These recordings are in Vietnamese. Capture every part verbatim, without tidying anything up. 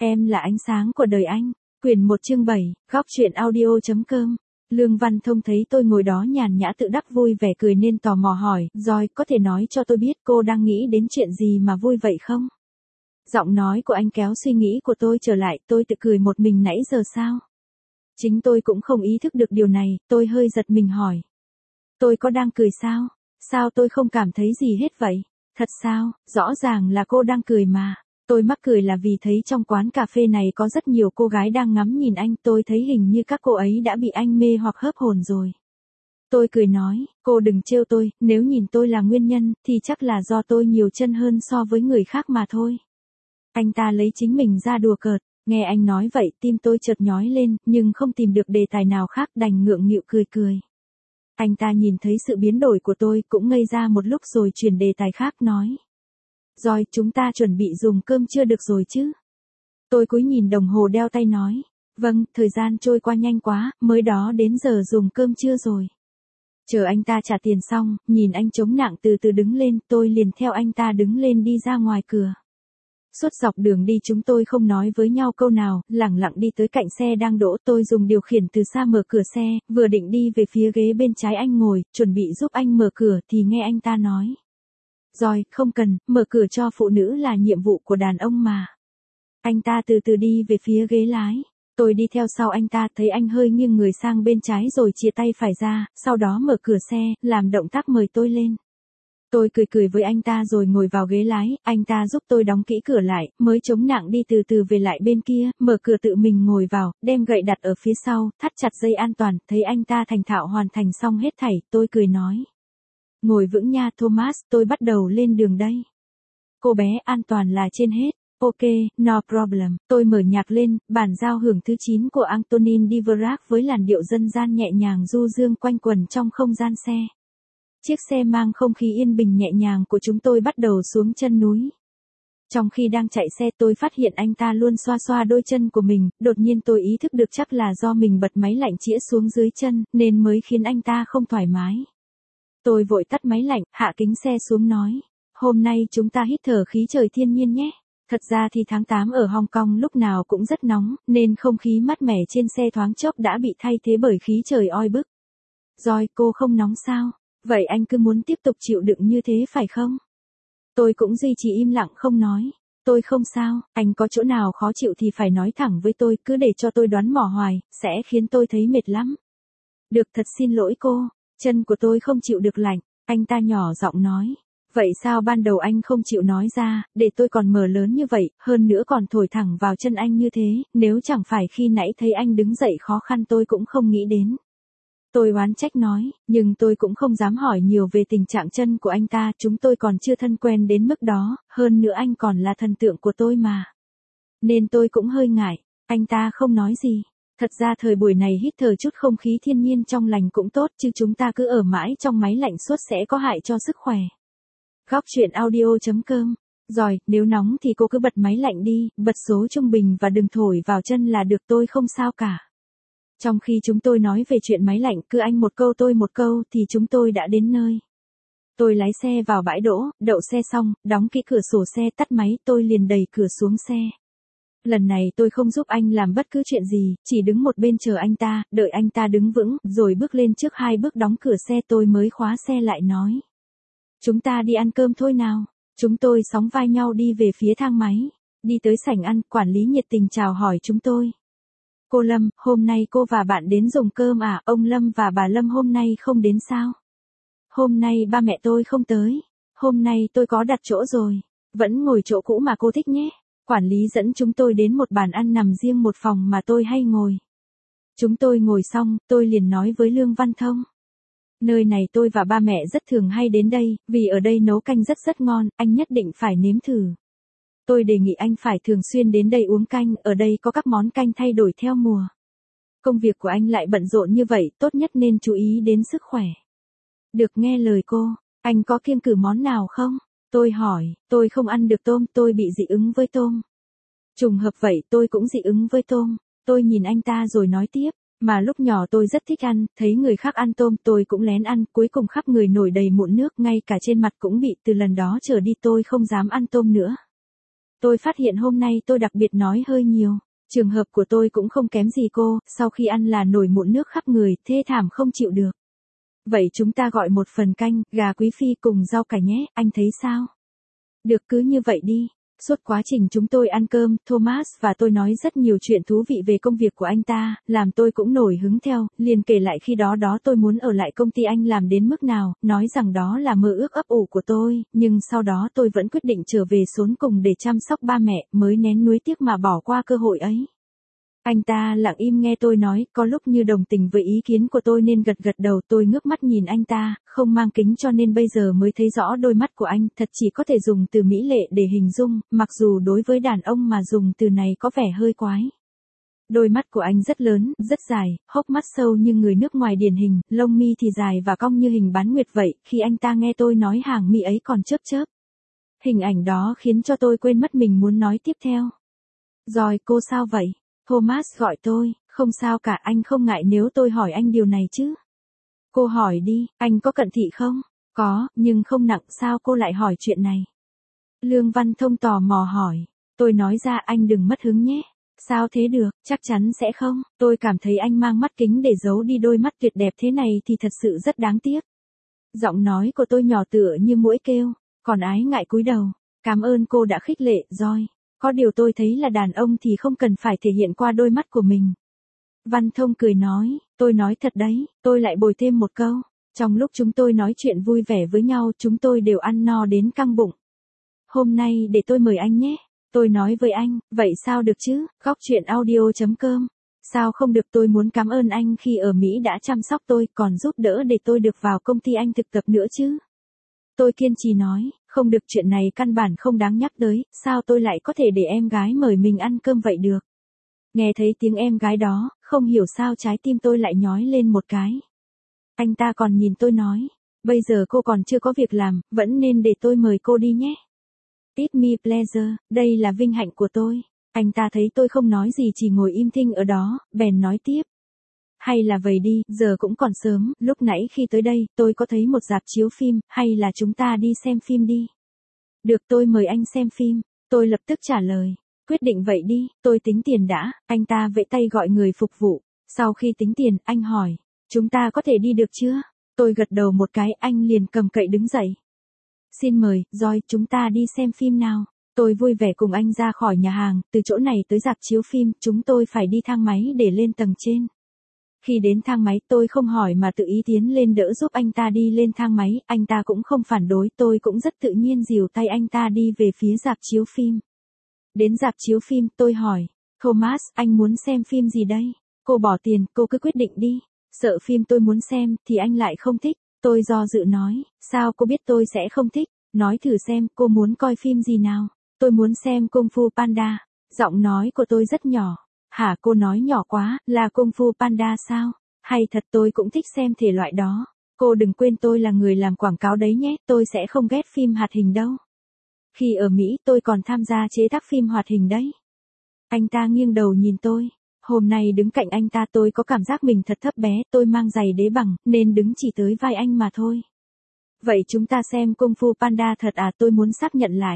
Em là ánh sáng của đời anh. Quyển một chương bảy, góc truyện audio.com. Lương Văn Thông thấy tôi ngồi đó nhàn nhã tự đắc vui vẻ cười nên tò mò hỏi, rồi có thể nói cho tôi biết cô đang nghĩ đến chuyện gì mà vui vậy không? Giọng nói của anh kéo suy nghĩ của tôi trở lại, tôi tự cười một mình nãy giờ sao? Chính tôi cũng không ý thức được điều này, tôi hơi giật mình hỏi. Tôi có đang cười sao? Sao tôi không cảm thấy gì hết vậy? Thật sao? Rõ ràng là cô đang cười mà. Tôi mắc cười là vì thấy trong quán cà phê này có rất nhiều cô gái đang ngắm nhìn anh, tôi thấy hình như các cô ấy đã bị anh mê hoặc hớp hồn rồi. Tôi cười nói, cô đừng trêu tôi, nếu nhìn tôi là nguyên nhân, thì chắc là do tôi nhiều chân hơn so với người khác mà thôi. Anh ta lấy chính mình ra đùa cợt, nghe anh nói vậy tim tôi chợt nhói lên, nhưng không tìm được đề tài nào khác đành ngượng nghịu cười cười. Anh ta nhìn thấy sự biến đổi của tôi cũng ngây ra một lúc rồi chuyển đề tài khác nói. Rồi chúng ta chuẩn bị dùng cơm trưa được rồi chứ? Tôi cúi nhìn đồng hồ đeo tay nói. Vâng, thời gian trôi qua nhanh quá, mới đó đến giờ dùng cơm trưa rồi. Chờ anh ta trả tiền xong, nhìn anh chống nặng từ từ đứng lên, tôi liền theo anh ta đứng lên đi ra ngoài cửa. Suốt dọc đường đi chúng tôi không nói với nhau câu nào, lẳng lặng đi tới cạnh xe đang đỗ, tôi dùng điều khiển từ xa mở cửa xe, vừa định đi về phía ghế bên trái anh ngồi, chuẩn bị giúp anh mở cửa thì nghe anh ta nói. Rồi, không cần, mở cửa cho phụ nữ là nhiệm vụ của đàn ông mà. Anh ta từ từ đi về phía ghế lái. Tôi đi theo sau anh ta, thấy anh hơi nghiêng người sang bên trái rồi chìa tay phải ra, sau đó mở cửa xe, làm động tác mời tôi lên. Tôi cười cười với anh ta rồi ngồi vào ghế lái, anh ta giúp tôi đóng kỹ cửa lại, mới chống nặng đi từ từ về lại bên kia, mở cửa tự mình ngồi vào, đem gậy đặt ở phía sau, thắt chặt dây an toàn, thấy anh ta thành thạo hoàn thành xong hết thảy, tôi cười nói. Ngồi vững nha Thomas, tôi bắt đầu lên đường đây. Cô bé an toàn là trên hết. Ok, no problem. Tôi mở nhạc lên, bản giao hưởng thứ chín của Antonin Dvorak với làn điệu dân gian nhẹ nhàng du dương quanh quẩn trong không gian xe. Chiếc xe mang không khí yên bình nhẹ nhàng của chúng tôi bắt đầu xuống chân núi. Trong khi đang chạy xe tôi phát hiện anh ta luôn xoa xoa đôi chân của mình, đột nhiên tôi ý thức được chắc là do mình bật máy lạnh chĩa xuống dưới chân, nên mới khiến anh ta không thoải mái. Tôi vội tắt máy lạnh, hạ kính xe xuống nói. Hôm nay chúng ta hít thở khí trời thiên nhiên nhé. Thật ra thì tháng tám ở Hong Kong lúc nào cũng rất nóng, nên không khí mát mẻ trên xe thoáng chốc đã bị thay thế bởi khí trời oi bức. Rồi, cô không nóng sao? Vậy anh cứ muốn tiếp tục chịu đựng như thế phải không? Tôi cũng duy trì im lặng không nói. Tôi không sao, anh có chỗ nào khó chịu thì phải nói thẳng với tôi, cứ để cho tôi đoán mò hoài, sẽ khiến tôi thấy mệt lắm. Được, thật xin lỗi cô, chân của tôi không chịu được lạnh, anh ta nhỏ giọng nói. Vậy sao ban đầu anh không chịu nói ra, để tôi còn mở lớn như vậy, hơn nữa còn thổi thẳng vào chân anh như thế, nếu chẳng phải khi nãy thấy anh đứng dậy khó khăn tôi cũng không nghĩ đến. Tôi oán trách nói, nhưng tôi cũng không dám hỏi nhiều về tình trạng chân của anh ta, chúng tôi còn chưa thân quen đến mức đó, hơn nữa anh còn là thần tượng của tôi mà. Nên tôi cũng hơi ngại, anh ta không nói gì. Thật ra thời buổi này hít thở chút không khí thiên nhiên trong lành cũng tốt, chứ chúng ta cứ ở mãi trong máy lạnh suốt sẽ có hại cho sức khỏe. Góc truyện audio.com. Rồi, nếu nóng thì cô cứ bật máy lạnh đi, bật số trung bình và đừng thổi vào chân là được, tôi không sao cả. Trong khi chúng tôi nói về chuyện máy lạnh, cứ anh một câu tôi một câu thì chúng tôi đã đến nơi. Tôi lái xe vào bãi đỗ, đậu xe xong, đóng kỹ cửa sổ xe, tắt máy, tôi liền đẩy cửa xuống xe. Lần này tôi không giúp anh làm bất cứ chuyện gì, chỉ đứng một bên chờ anh ta, đợi anh ta đứng vững, rồi bước lên trước hai bước đóng cửa xe tôi mới khóa xe lại nói. Chúng ta đi ăn cơm thôi nào. Chúng tôi sóng vai nhau đi về phía thang máy. Đi tới sảnh ăn, quản lý nhiệt tình chào hỏi chúng tôi. Cô Lâm, hôm nay cô và bạn đến dùng cơm à? Ông Lâm và bà Lâm hôm nay không đến sao? Hôm nay ba mẹ tôi không tới. Hôm nay tôi có đặt chỗ rồi. Vẫn ngồi chỗ cũ mà cô thích nhé. Quản lý dẫn chúng tôi đến một bàn ăn nằm riêng một phòng mà tôi hay ngồi. Chúng tôi ngồi xong, tôi liền nói với Lương Văn Thông. Nơi này tôi và ba mẹ rất thường hay đến đây, vì ở đây nấu canh rất rất ngon, anh nhất định phải nếm thử. Tôi đề nghị anh phải thường xuyên đến đây uống canh, ở đây có các món canh thay đổi theo mùa. Công việc của anh lại bận rộn như vậy, tốt nhất nên chú ý đến sức khỏe. Được, nghe lời cô, anh có kiêng cử món nào không? Tôi hỏi, tôi không ăn được tôm, tôi bị dị ứng với tôm. Trùng hợp vậy, tôi cũng dị ứng với tôm. Tôi nhìn anh ta rồi nói tiếp. Mà lúc nhỏ tôi rất thích ăn, thấy người khác ăn tôm tôi cũng lén ăn, cuối cùng khắp người nổi đầy mụn nước, ngay cả trên mặt cũng bị, từ lần đó trở đi tôi không dám ăn tôm nữa. Tôi phát hiện hôm nay tôi đặc biệt nói hơi nhiều. Trường hợp của tôi cũng không kém gì cô, sau khi ăn là nổi mụn nước khắp người, thê thảm không chịu được. Vậy chúng ta gọi một phần canh, gà quý phi cùng rau cải nhé, anh thấy sao? Được, cứ như vậy đi. Suốt quá trình chúng tôi ăn cơm, Thomas và tôi nói rất nhiều chuyện thú vị về công việc của anh ta, làm tôi cũng nổi hứng theo, liền kể lại khi đó đó tôi muốn ở lại công ty anh làm đến mức nào, nói rằng đó là mơ ước ấp ủ của tôi, nhưng sau đó tôi vẫn quyết định trở về xóm cùng để chăm sóc ba mẹ, mới nén nuối tiếc mà bỏ qua cơ hội ấy. Anh ta lặng im nghe tôi nói, có lúc như đồng tình với ý kiến của tôi nên gật gật đầu. Tôi ngước mắt nhìn anh ta, không mang kính cho nên bây giờ mới thấy rõ đôi mắt của anh, thật chỉ có thể dùng từ mỹ lệ để hình dung, mặc dù đối với đàn ông mà dùng từ này có vẻ hơi quái. Đôi mắt của anh rất lớn, rất dài, hốc mắt sâu như người nước ngoài điển hình, lông mi thì dài và cong như hình bán nguyệt vậy, khi anh ta nghe tôi nói hàng mi ấy còn chớp chớp. Hình ảnh đó khiến cho tôi quên mất mình muốn nói tiếp theo. Rồi, cô sao vậy? Thomas gọi tôi, không sao cả, anh không ngại nếu tôi hỏi anh điều này chứ? Cô hỏi đi, anh có cận thị không? Có, nhưng không nặng, sao cô lại hỏi chuyện này? Lương Văn Thông tò mò hỏi. Tôi nói ra, anh đừng mất hứng nhé. Sao thế được, chắc chắn sẽ không, tôi cảm thấy anh mang mắt kính để giấu đi đôi mắt tuyệt đẹp thế này thì thật sự rất đáng tiếc. Giọng nói của tôi nhỏ tựa như muỗi kêu, còn ái ngại cúi đầu. Cảm ơn cô đã khích lệ, Joy. Có điều tôi thấy là đàn ông thì không cần phải thể hiện qua đôi mắt của mình. Văn Thông cười nói, tôi nói thật đấy, tôi lại bồi thêm một câu. Trong lúc chúng tôi nói chuyện vui vẻ với nhau, chúng tôi đều ăn no đến căng bụng. Hôm nay để tôi mời anh nhé. Tôi nói với anh, vậy sao được chứ, góc chuyện audio chấm com. Sao không được, tôi muốn cảm ơn anh khi ở Mỹ đã chăm sóc tôi, còn giúp đỡ để tôi được vào công ty anh thực tập nữa chứ. Tôi kiên trì nói, không được, chuyện này căn bản không đáng nhắc tới, sao tôi lại có thể để em gái mời mình ăn cơm vậy được. Nghe thấy tiếng em gái đó, không hiểu sao trái tim tôi lại nhói lên một cái. Anh ta còn nhìn tôi nói, bây giờ cô còn chưa có việc làm, vẫn nên để tôi mời cô đi nhé. It's me pleasure, đây là vinh hạnh của tôi. Anh ta thấy tôi không nói gì chỉ ngồi im thinh ở đó, bèn nói tiếp. Hay là vậy đi, giờ cũng còn sớm, lúc nãy khi tới đây, tôi có thấy một rạp chiếu phim, hay là chúng ta đi xem phim đi. Được, tôi mời anh xem phim, tôi lập tức trả lời. Quyết định vậy đi, tôi tính tiền đã, anh ta vẫy tay gọi người phục vụ. Sau khi tính tiền, anh hỏi, chúng ta có thể đi được chưa? Tôi gật đầu một cái, anh liền cầm cậy đứng dậy. Xin mời, Joy, chúng ta đi xem phim nào. Tôi vui vẻ cùng anh ra khỏi nhà hàng, từ chỗ này tới rạp chiếu phim, chúng tôi phải đi thang máy để lên tầng trên. Khi đến thang máy, tôi không hỏi mà tự ý tiến lên đỡ giúp anh ta đi lên thang máy, anh ta cũng không phản đối, tôi cũng rất tự nhiên dìu tay anh ta đi về phía rạp chiếu phim. Đến rạp chiếu phim, tôi hỏi, Thomas, anh muốn xem phim gì đây? Cô bỏ tiền, cô cứ quyết định đi. Sợ phim tôi muốn xem, thì anh lại không thích. Tôi do dự nói, sao cô biết tôi sẽ không thích? Nói thử xem, cô muốn coi phim gì nào? Tôi muốn xem Kung Fu Panda. Giọng nói của tôi rất nhỏ. Hả, cô nói nhỏ quá, là Kung Fu Panda sao? Hay thật, tôi cũng thích xem thể loại đó. Cô đừng quên tôi là người làm quảng cáo đấy nhé, tôi sẽ không ghét phim hoạt hình đâu. Khi ở Mỹ tôi còn tham gia chế tác phim hoạt hình đấy. Anh ta nghiêng đầu nhìn tôi. Hôm nay đứng cạnh anh ta tôi có cảm giác mình thật thấp bé, tôi mang giày đế bằng, nên đứng chỉ tới vai anh mà thôi. Vậy chúng ta xem Kung Fu Panda thật à, tôi muốn xác nhận lại.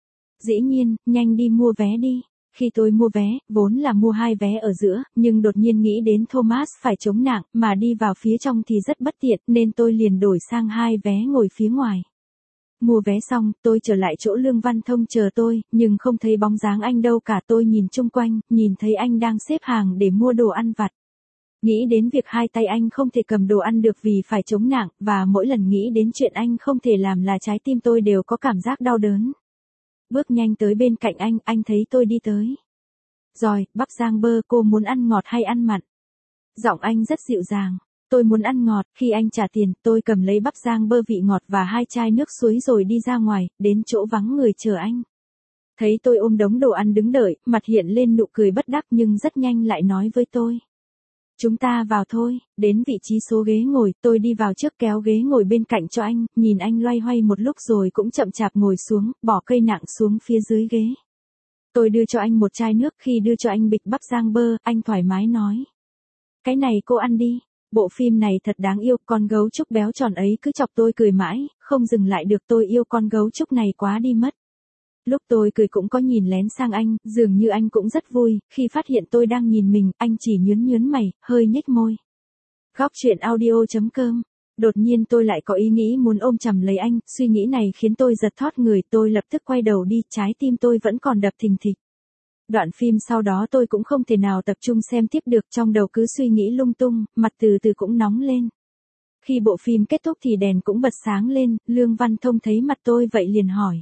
Dĩ nhiên, nhanh đi mua vé đi. Khi tôi mua vé, vốn là mua hai vé ở giữa, nhưng đột nhiên nghĩ đến Thomas phải chống nạng, mà đi vào phía trong thì rất bất tiện, nên tôi liền đổi sang hai vé ngồi phía ngoài. Mua vé xong, tôi trở lại chỗ Lương Văn Thông chờ tôi, nhưng không thấy bóng dáng anh đâu cả. Tôi nhìn chung quanh, nhìn thấy anh đang xếp hàng để mua đồ ăn vặt. Nghĩ đến việc hai tay anh không thể cầm đồ ăn được vì phải chống nạng, và mỗi lần nghĩ đến chuyện anh không thể làm là trái tim tôi đều có cảm giác đau đớn. Bước nhanh tới bên cạnh anh, anh thấy tôi đi tới. Rồi, bắp rang bơ, cô muốn ăn ngọt hay ăn mặn? Giọng anh rất dịu dàng. Tôi muốn ăn ngọt, khi anh trả tiền, tôi cầm lấy bắp rang bơ vị ngọt và hai chai nước suối rồi đi ra ngoài, đến chỗ vắng người chờ anh. Thấy tôi ôm đống đồ ăn đứng đợi, mặt hiện lên nụ cười bất đắc nhưng rất nhanh lại nói với tôi. Chúng ta vào thôi, đến vị trí số ghế ngồi, tôi đi vào trước kéo ghế ngồi bên cạnh cho anh, nhìn anh loay hoay một lúc rồi cũng chậm chạp ngồi xuống, bỏ cây nặng xuống phía dưới ghế. Tôi đưa cho anh một chai nước, khi đưa cho anh bịch bắp rang bơ, anh thoải mái nói. Cái này cô ăn đi, bộ phim này thật đáng yêu, con gấu trúc béo tròn ấy cứ chọc tôi cười mãi, không dừng lại được, tôi yêu con gấu trúc này quá đi mất. Lúc tôi cười cũng có nhìn lén sang anh, dường như anh cũng rất vui, khi phát hiện tôi đang nhìn mình, anh chỉ nhướng nhướng mày, hơi nhếch môi. Góc truyện audio.com. Đột nhiên tôi lại có ý nghĩ muốn ôm chầm lấy anh, suy nghĩ này khiến tôi giật thót người, tôi lập tức quay đầu đi, trái tim tôi vẫn còn đập thình thịch. Đoạn phim sau đó tôi cũng không thể nào tập trung xem tiếp được, trong đầu cứ suy nghĩ lung tung, mặt từ từ cũng nóng lên. Khi bộ phim kết thúc thì đèn cũng bật sáng lên, Lương Văn Thông thấy mặt tôi vậy liền hỏi.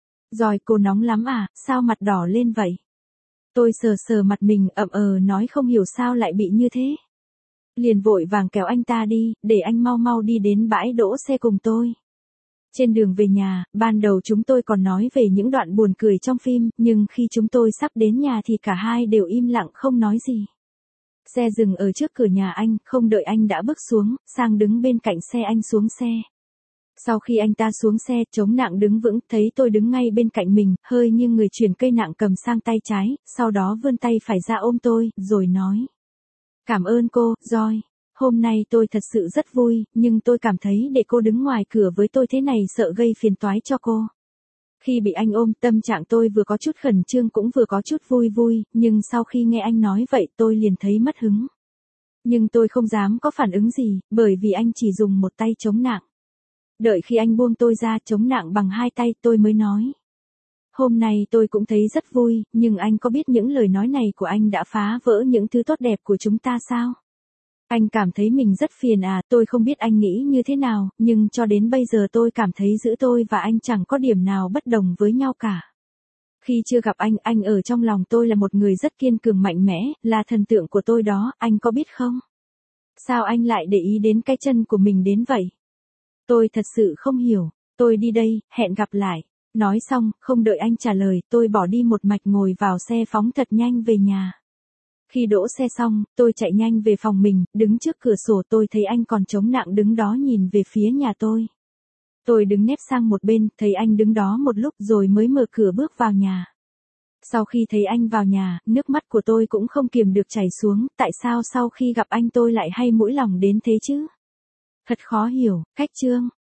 Rồi cô nóng lắm à, sao mặt đỏ lên vậy? Tôi sờ sờ mặt mình ậm ờ nói không hiểu sao lại bị như thế. Liền vội vàng kéo anh ta đi, để anh mau mau đi đến bãi đỗ xe cùng tôi. Trên đường về nhà, ban đầu chúng tôi còn nói về những đoạn buồn cười trong phim, nhưng khi chúng tôi sắp đến nhà thì cả hai đều im lặng không nói gì. Xe dừng ở trước cửa nhà anh, không đợi anh đã bước xuống, sang đứng bên cạnh xe anh xuống xe. Sau khi anh ta xuống xe, chống nặng đứng vững, thấy tôi đứng ngay bên cạnh mình, hơi nghiêng người chuyển cây nặng cầm sang tay trái, sau đó vươn tay phải ra ôm tôi, rồi nói. Cảm ơn cô, Joy. Hôm nay tôi thật sự rất vui, nhưng tôi cảm thấy để cô đứng ngoài cửa với tôi thế này sợ gây phiền toái cho cô. Khi bị anh ôm, tâm trạng tôi vừa có chút khẩn trương cũng vừa có chút vui vui, nhưng sau khi nghe anh nói vậy tôi liền thấy mất hứng. Nhưng tôi không dám có phản ứng gì, bởi vì anh chỉ dùng một tay chống nặng. Đợi khi anh buông tôi ra chống nặng bằng hai tay tôi mới nói. Hôm nay tôi cũng thấy rất vui, nhưng anh có biết những lời nói này của anh đã phá vỡ những thứ tốt đẹp của chúng ta sao? Anh cảm thấy mình rất phiền à, tôi không biết anh nghĩ như thế nào, nhưng cho đến bây giờ tôi cảm thấy giữa tôi và anh chẳng có điểm nào bất đồng với nhau cả. Khi chưa gặp anh, anh ở trong lòng tôi là một người rất kiên cường mạnh mẽ, là thần tượng của tôi đó, anh có biết không? Sao anh lại để ý đến cái chân của mình đến vậy? Tôi thật sự không hiểu, tôi đi đây, hẹn gặp lại. Nói xong, không đợi anh trả lời, tôi bỏ đi một mạch ngồi vào xe phóng thật nhanh về nhà. Khi đỗ xe xong, tôi chạy nhanh về phòng mình, đứng trước cửa sổ tôi thấy anh còn chống nặng đứng đó nhìn về phía nhà tôi. Tôi đứng nép sang một bên, thấy anh đứng đó một lúc rồi mới mở cửa bước vào nhà. Sau khi thấy anh vào nhà, nước mắt của tôi cũng không kiềm được chảy xuống, tại sao sau khi gặp anh tôi lại hay mũi lòng đến thế chứ? Thật khó hiểu, cách chương.